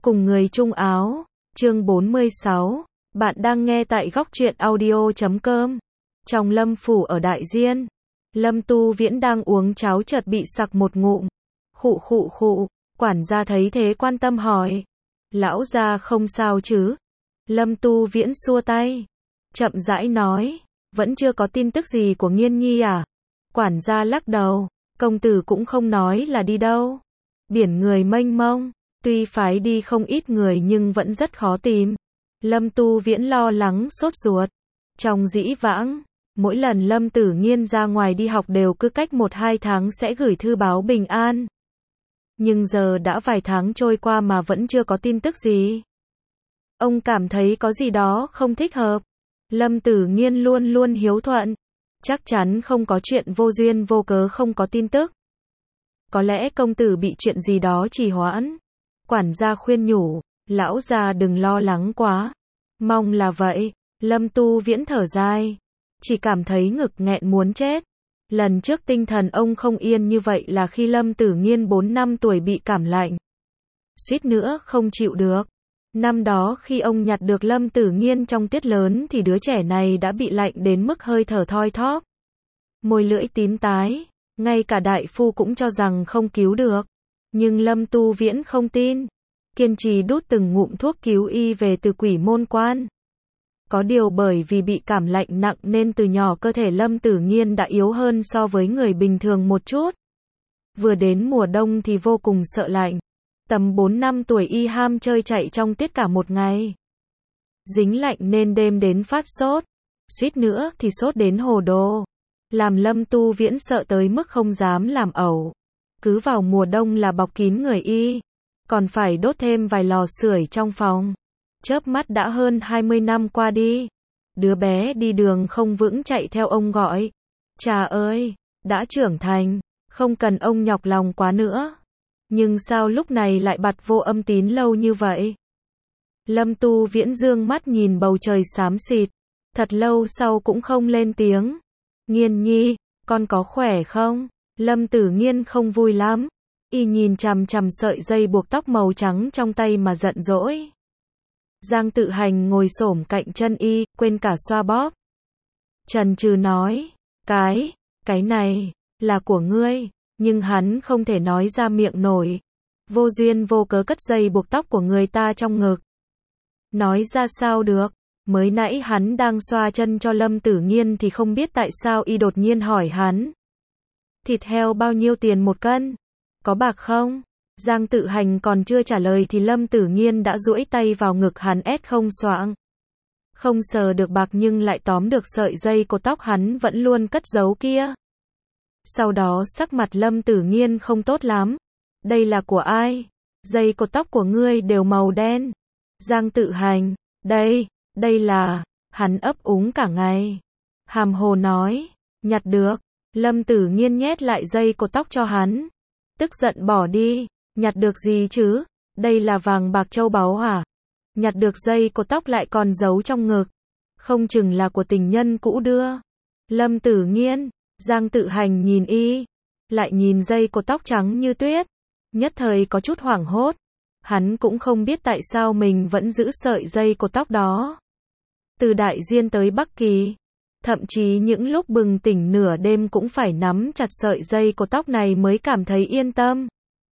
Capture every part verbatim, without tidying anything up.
Cùng người chung áo, chương bốn mươi sáu, bạn đang nghe tại góc truyện audio chấm com. Trong Lâm phủ ở Đại Diên, Lâm Tu Viễn đang uống cháo chợt bị sặc một ngụm. Khụ khụ khụ, quản gia thấy thế quan tâm hỏi. Lão gia không sao chứ? Lâm Tu Viễn xua tay, chậm rãi nói, vẫn chưa có tin tức gì của Nghiên Nhi à? Quản gia lắc đầu, công tử cũng không nói là đi đâu. Biển người mênh mông, tuy phái đi không ít người nhưng vẫn rất khó tìm. Lâm Tu Viễn lo lắng sốt ruột. Trong dĩ vãng, mỗi lần Lâm Tử Nghiên ra ngoài đi học đều cứ cách một hai tháng sẽ gửi thư báo bình an. Nhưng giờ đã vài tháng trôi qua mà vẫn chưa có tin tức gì. Ông cảm thấy có gì đó không thích hợp. Lâm Tử Nghiên luôn luôn hiếu thuận, chắc chắn không có chuyện vô duyên vô cớ không có tin tức. Có lẽ công tử bị chuyện gì đó trì hoãn. Quản gia khuyên nhủ, lão già đừng lo lắng quá. Mong là vậy. Lâm Tu Viễn thở dài, chỉ cảm thấy ngực nghẹn muốn chết. Lần trước tinh thần ông không yên như vậy là khi Lâm Tử Nghiên bốn năm tuổi bị cảm lạnh, suýt nữa không chịu được. Năm đó khi ông nhặt được Lâm Tử Nghiên trong tiết lớn thì đứa trẻ này đã bị lạnh đến mức hơi thở thoi thóp, môi lưỡi tím tái, ngay cả đại phu cũng cho rằng không cứu được. Nhưng Lâm Tu Viễn không tin, kiên trì đút từng ngụm thuốc cứu y về từ Quỷ Môn Quan. Có điều bởi vì bị cảm lạnh nặng nên từ nhỏ cơ thể Lâm Tử Nghiên đã yếu hơn so với người bình thường một chút. Vừa đến mùa đông thì vô cùng sợ lạnh. Tầm bốn năm tuổi y ham chơi chạy trong tiết cả một ngày. Dính lạnh nên đêm đến phát sốt. Suýt nữa thì sốt đến hồ đồ. Làm Lâm Tu Viễn sợ tới mức không dám làm ẩu. Cứ vào mùa đông là bọc kín người y. Còn phải đốt thêm vài lò sưởi trong phòng. Chớp mắt đã hơn hai mươi năm qua đi. Đứa bé đi đường không vững chạy theo ông gọi. Cha ơi, đã trưởng thành, không cần ông nhọc lòng quá nữa. Nhưng sao lúc này lại bặt vô âm tín lâu như vậy? Lâm Tu Viễn dương mắt nhìn bầu trời xám xịt. Thật lâu sau cũng không lên tiếng. Nghiên Nhi, con có khỏe không? Lâm Tử Nghiên không vui lắm. Y nhìn chằm chằm sợi dây buộc tóc màu trắng trong tay mà giận dỗi. Giang Tự Hành ngồi xổm cạnh chân y, quên cả xoa bóp. Trần Trừ nói, cái, cái này, là của ngươi, nhưng hắn không thể nói ra miệng nổi. Vô duyên vô cớ cất dây buộc tóc của người ta trong ngực. Nói ra sao được, mới nãy hắn đang xoa chân cho Lâm Tử Nghiên thì không biết tại sao y đột nhiên hỏi hắn. Thịt heo bao nhiêu tiền một cân? Có bạc không? Giang Tự Hành còn chưa trả lời thì Lâm Tử Nghiên đã duỗi tay vào ngực hắn ép không xoạng. Không sờ được bạc nhưng lại tóm được sợi dây cột tóc hắn vẫn luôn cất giấu kia. Sau đó sắc mặt Lâm Tử Nghiên không tốt lắm. Đây là của ai? Dây cột tóc của ngươi đều màu đen. Giang Tự Hành, đây, đây là, hắn ấp úng cả ngày. Hàm hồ nói, nhặt được. Lâm Tử Nghiên nhét lại dây cột tóc cho hắn. Tức giận bỏ đi. Nhặt được gì chứ? Đây là vàng bạc châu báu hả? Nhặt được dây cột tóc lại còn giấu trong ngực. Không chừng là của tình nhân cũ đưa. Lâm Tử Nghiên, Giang Tự Hành nhìn y, lại nhìn dây cột tóc trắng như tuyết. Nhất thời có chút hoảng hốt. Hắn cũng không biết tại sao mình vẫn giữ sợi dây cột tóc đó. Từ Đại Diên tới Bắc Kỳ, thậm chí những lúc bừng tỉnh nửa đêm cũng phải nắm chặt sợi dây cột tóc này mới cảm thấy yên tâm.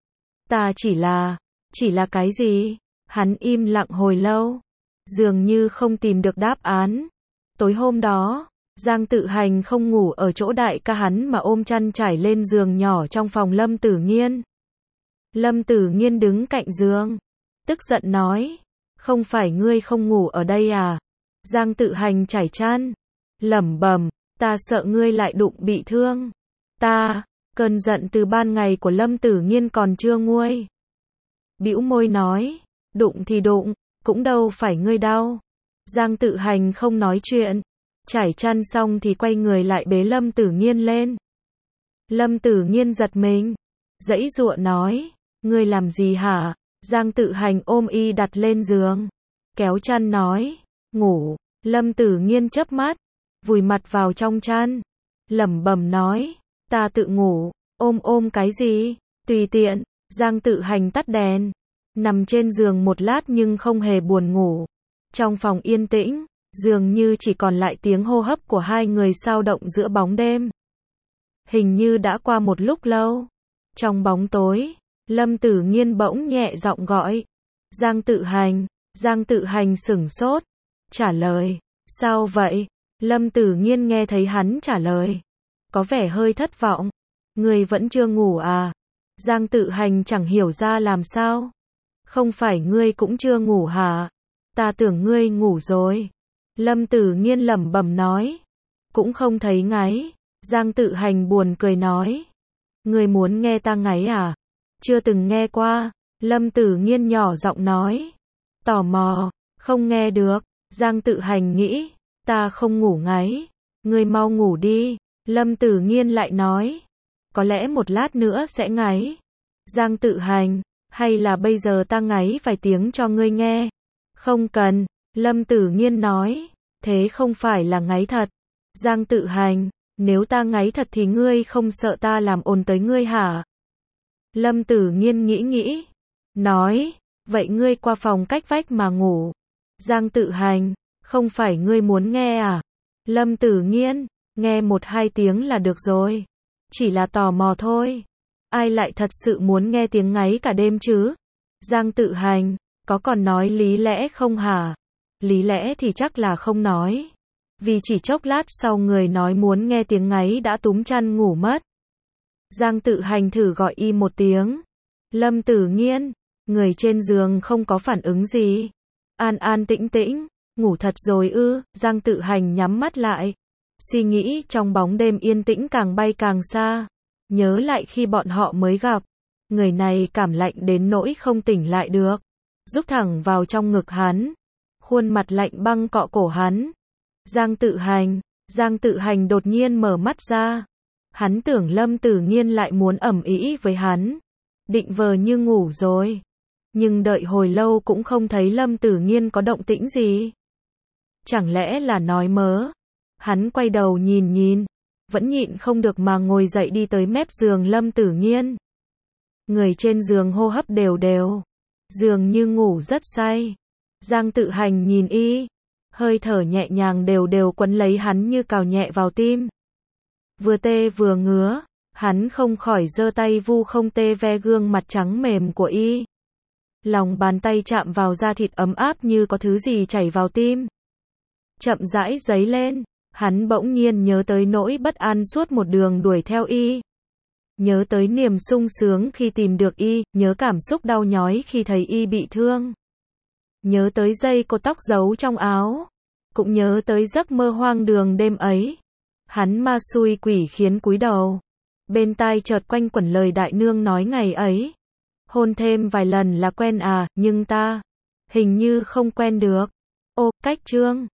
Ta chỉ là, chỉ là cái gì? Hắn im lặng hồi lâu, dường như không tìm được đáp án. Tối hôm đó, Giang Tự Hành không ngủ ở chỗ đại ca hắn mà ôm chăn trải lên giường nhỏ trong phòng Lâm Tử Nghiên. Lâm Tử Nghiên đứng cạnh giường, tức giận nói, không phải ngươi không ngủ ở đây à? Giang Tự Hành trải chăn, lẩm bẩm, ta sợ ngươi lại đụng bị thương. Ta, cơn giận từ ban ngày của Lâm Tử Nghiên còn chưa nguôi. Bĩu môi nói, đụng thì đụng, cũng đâu phải ngươi đau. Giang Tự Hành không nói chuyện, trải chăn xong thì quay người lại bế Lâm Tử Nghiên lên. Lâm Tử Nghiên giật mình, giãy giụa nói, ngươi làm gì hả? Giang Tự Hành ôm y đặt lên giường, kéo chăn nói, ngủ. Lâm Tử Nghiên chớp mắt, vùi mặt vào trong chăn, lẩm bẩm nói, ta tự ngủ. Ôm ôm cái gì? Tùy tiện. Giang Tự Hành tắt đèn, Nằm trên giường một lát nhưng không hề buồn ngủ. Trong phòng yên tĩnh, dường như chỉ còn lại tiếng hô hấp của hai người xao động giữa bóng đêm. Hình như đã qua một lúc lâu. Trong bóng tối, Lâm Tử Nghiên bỗng nhẹ giọng gọi. Giang Tự Hành. Giang Tự Hành sửng sốt. Trả lời. Sao vậy? Lâm Tử Nghiên nghe thấy hắn trả lời. Có vẻ hơi thất vọng. Ngươi vẫn chưa ngủ à? Giang Tự Hành chẳng hiểu ra làm sao. Không phải ngươi cũng chưa ngủ hả? Ta tưởng ngươi ngủ rồi. Lâm Tử Nghiên lẩm bẩm nói. Cũng không thấy ngáy. Giang Tự Hành buồn cười nói. Ngươi muốn nghe ta ngáy à? Chưa từng nghe qua. Lâm Tử Nghiên nhỏ giọng nói. Tò mò. Không nghe được. Giang Tự Hành nghĩ. Ta không ngủ ngáy. Ngươi mau ngủ đi. Lâm Tử Nghiên lại nói. Có lẽ một lát nữa sẽ ngáy. Giang Tự Hành. Hay là bây giờ ta ngáy vài tiếng cho ngươi nghe? Không cần. Lâm Tử Nghiên nói. Thế không phải là ngáy thật. Giang Tự Hành. Nếu ta ngáy thật thì ngươi không sợ ta làm ồn tới ngươi hả? Lâm Tử Nghiên nghĩ nghĩ. Nói. Vậy ngươi qua phòng cách vách mà ngủ. Giang Tự Hành. Không phải ngươi muốn nghe à? Lâm Tử Nghiên. Nghe một hai tiếng là được rồi. Chỉ là tò mò thôi. Ai lại thật sự muốn nghe tiếng ngáy cả đêm chứ? Giang Tự Hành. Có còn nói lý lẽ không hả? Lý lẽ thì chắc là không nói. Vì chỉ chốc lát sau người nói muốn nghe tiếng ngáy đã túm chăn ngủ mất. Giang Tự Hành thử gọi y một tiếng. Lâm Tử Nghiên. Người trên giường không có phản ứng gì. An an tĩnh tĩnh. Ngủ thật rồi ư? Giang Tự Hành nhắm mắt lại. Suy nghĩ trong bóng đêm yên tĩnh càng bay càng xa. Nhớ lại khi bọn họ mới gặp. Người này cảm lạnh đến nỗi không tỉnh lại được. Rúc thẳng vào trong ngực hắn. Khuôn mặt lạnh băng cọ cổ hắn. Giang Tự Hành. Giang Tự Hành đột nhiên mở mắt ra. Hắn tưởng Lâm Tử Nghiên lại muốn ầm ĩ với hắn. Định vờ như ngủ rồi. Nhưng đợi hồi lâu cũng không thấy Lâm Tử Nghiên có động tĩnh gì. Chẳng lẽ là nói mớ? Hắn quay đầu nhìn nhìn. Vẫn nhịn không được mà ngồi dậy đi tới mép giường Lâm Tử Nghiên. Người trên giường hô hấp đều đều. Dường như ngủ rất say. Giang Tự Hành nhìn y. Hơi thở nhẹ nhàng đều đều quấn lấy hắn như cào nhẹ vào tim. Vừa tê vừa ngứa. Hắn không khỏi giơ tay vu không tê ve gương mặt trắng mềm của y. Lòng bàn tay chạm vào da thịt ấm áp như có thứ gì chảy vào tim. Chậm rãi dấy lên. Hắn bỗng nhiên nhớ tới nỗi bất an suốt một đường đuổi theo y. Nhớ tới niềm sung sướng khi tìm được y, nhớ cảm xúc đau nhói khi thấy y bị thương. Nhớ tới dây cột tóc giấu trong áo. Cũng nhớ tới giấc mơ hoang đường đêm ấy. Hắn ma xui quỷ khiến cúi đầu. Bên tai chợt quanh quẩn lời đại nương nói ngày ấy. Hôn thêm vài lần là quen à, nhưng ta hình như không quen được. Ô, cách chương